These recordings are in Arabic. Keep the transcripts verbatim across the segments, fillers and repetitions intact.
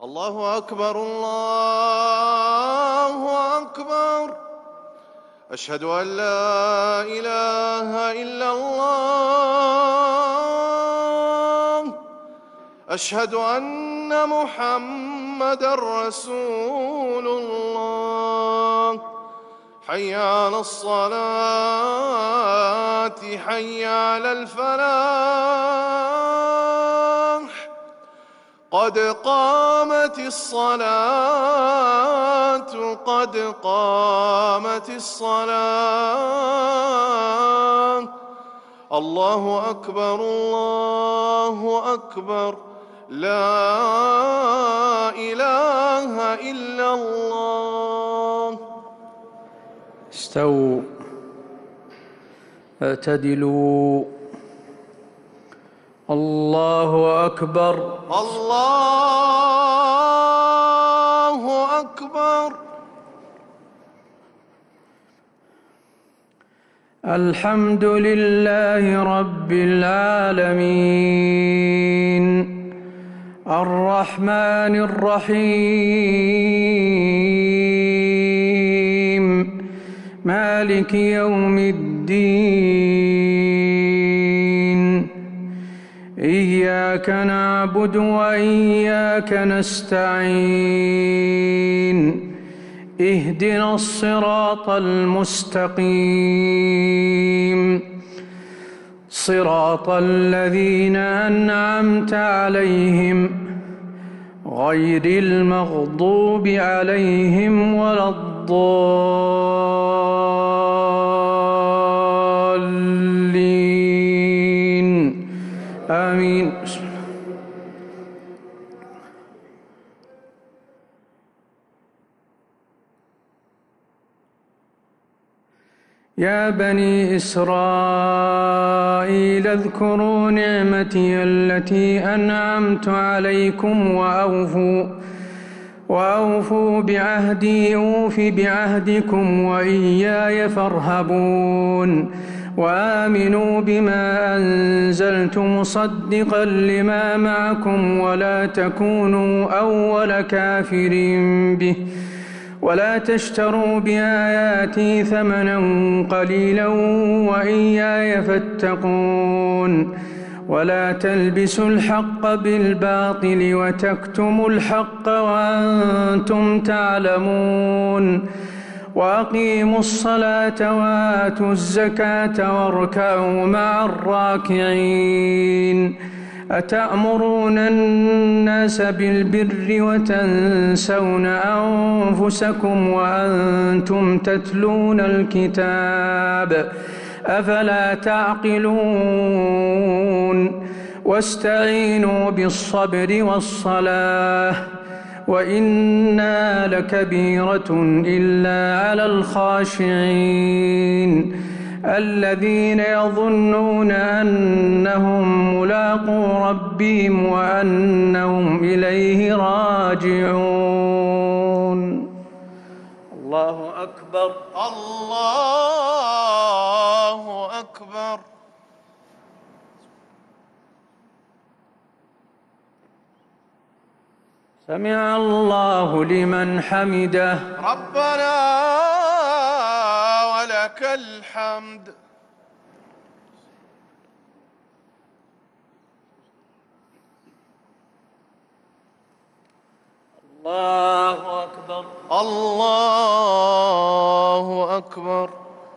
الله أكبر الله أكبر. أشهد أن لا إله إلا الله. أشهد أن محمدًا رسول الله. حي على الصلاة حي على الفلاح. قد قامت الصلاة قد قامت الصلاة. الله أكبر الله أكبر. لا إله إلا الله. استووا اعتدلوا. الله أكبر الله أكبر. الحمد لله رب العالمين الرحمن الرحيم مالك يوم الدين. إياك نعبد وإياك نستعين. اهدنا الصراط المستقيم صراط الذين أنعمت عليهم غير المغضوب عليهم ولا الضالين. آمين. يا بني إسرائيل اذكروا نعمتي التي أنعمت عليكم وأوفوا وأوفوا بعهدي أوف بعهدكم وإياي فارهبون. وآمنوا بما أنزلت مصدقا لما معكم ولا تكونوا أول كافر به ولا تشتروا بآياتي ثمنا قليلا وإياي فاتقون. ولا تلبسوا الحق بالباطل وتكتموا الحق وأنتم تعلمون. وأقيموا الصلاة وآتوا الزكاة واركعوا مع الراكعين. أتأمرون الناس بالبر وتنسون أنفسكم وأنتم تتلون الكتاب أفلا تعقلون. واستعينوا بالصبر والصلاة وإنها لكبيرة إلا على الخاشعين الذين يظنون أنهم ملاقو ربهم وأنهم إليه راجعون. الله أكبر الله أكبر. سمع الله لمن حمده. ربنا ولك الحمد. الله أكبر الله أكبر.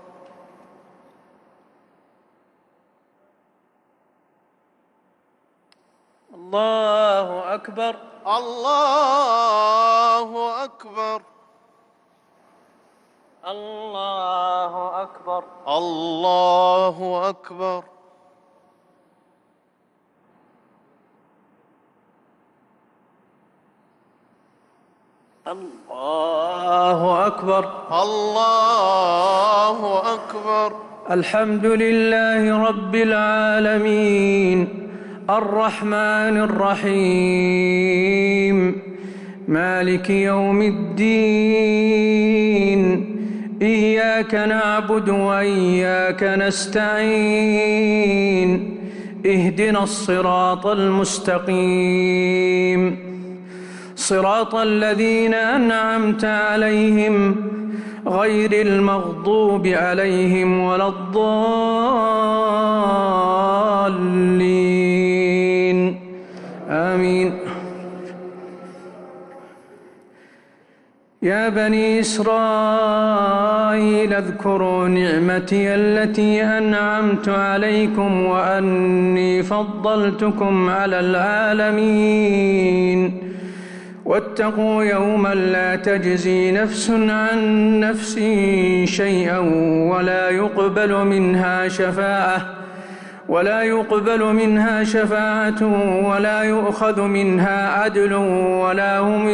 الله أكبر الله أكبر. الله أكبر الله أكبر. الله أكبر الله أكبر. الحمد لله رب العالمين الرحمن الرحيم مالك يوم الدين. إياك نعبد وإياك نستعين. اهدنا الصراط المستقيم صراط الذين أنعمت عليهم غير المغضوب عليهم ولا الضالين آمين. يا بني إسرائيل اذكروا نعمتي التي أنعمت عليكم وأني فضلتكم على العالمين واتقوا يوما لا تجزي نفس عن نفس شيئا ولا يقبل منها شفاعة ولا يقبل منها شفاعة ولا يؤخذ منها عدل ولا هم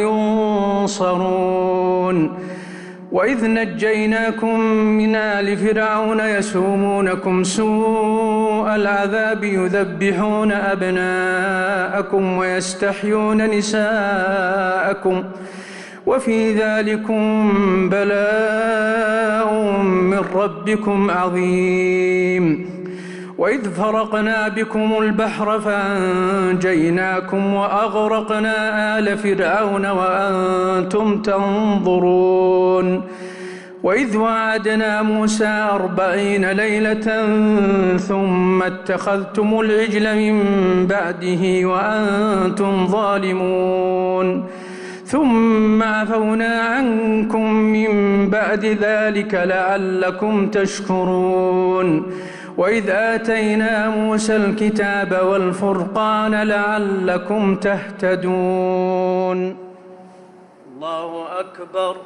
ينصرون. وإذ نجيناكم من آل فرعون يسومونكم سوء العذاب يذبحون أبناءكم ويستحيون نساءكم وفي ذلكم بلاء من ربكم عظيم. وإذ فرقنا بكم البحر فأنجيناكم وأغرقنا آل فرعون وأنتم تنظرون. وإذ وعدنا موسى أربعين ليلة ثم اتخذتم العجل من بعده وأنتم ظالمون ثم عفونا عنكم من بعد ذلك لعلكم تشكرون. وإذ آتينا موسى الكتاب والفرقان لعلكم تهتدون. الله أكبر.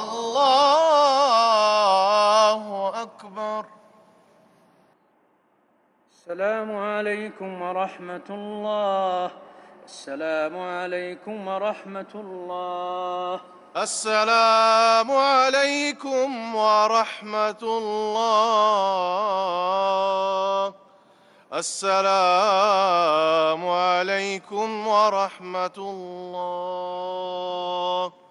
الله أكبر. السلام عليكم ورحمة الله. السلام عليكم ورحمة الله. السلام عليكم ورحمة الله. السلام عليكم ورحمة الله.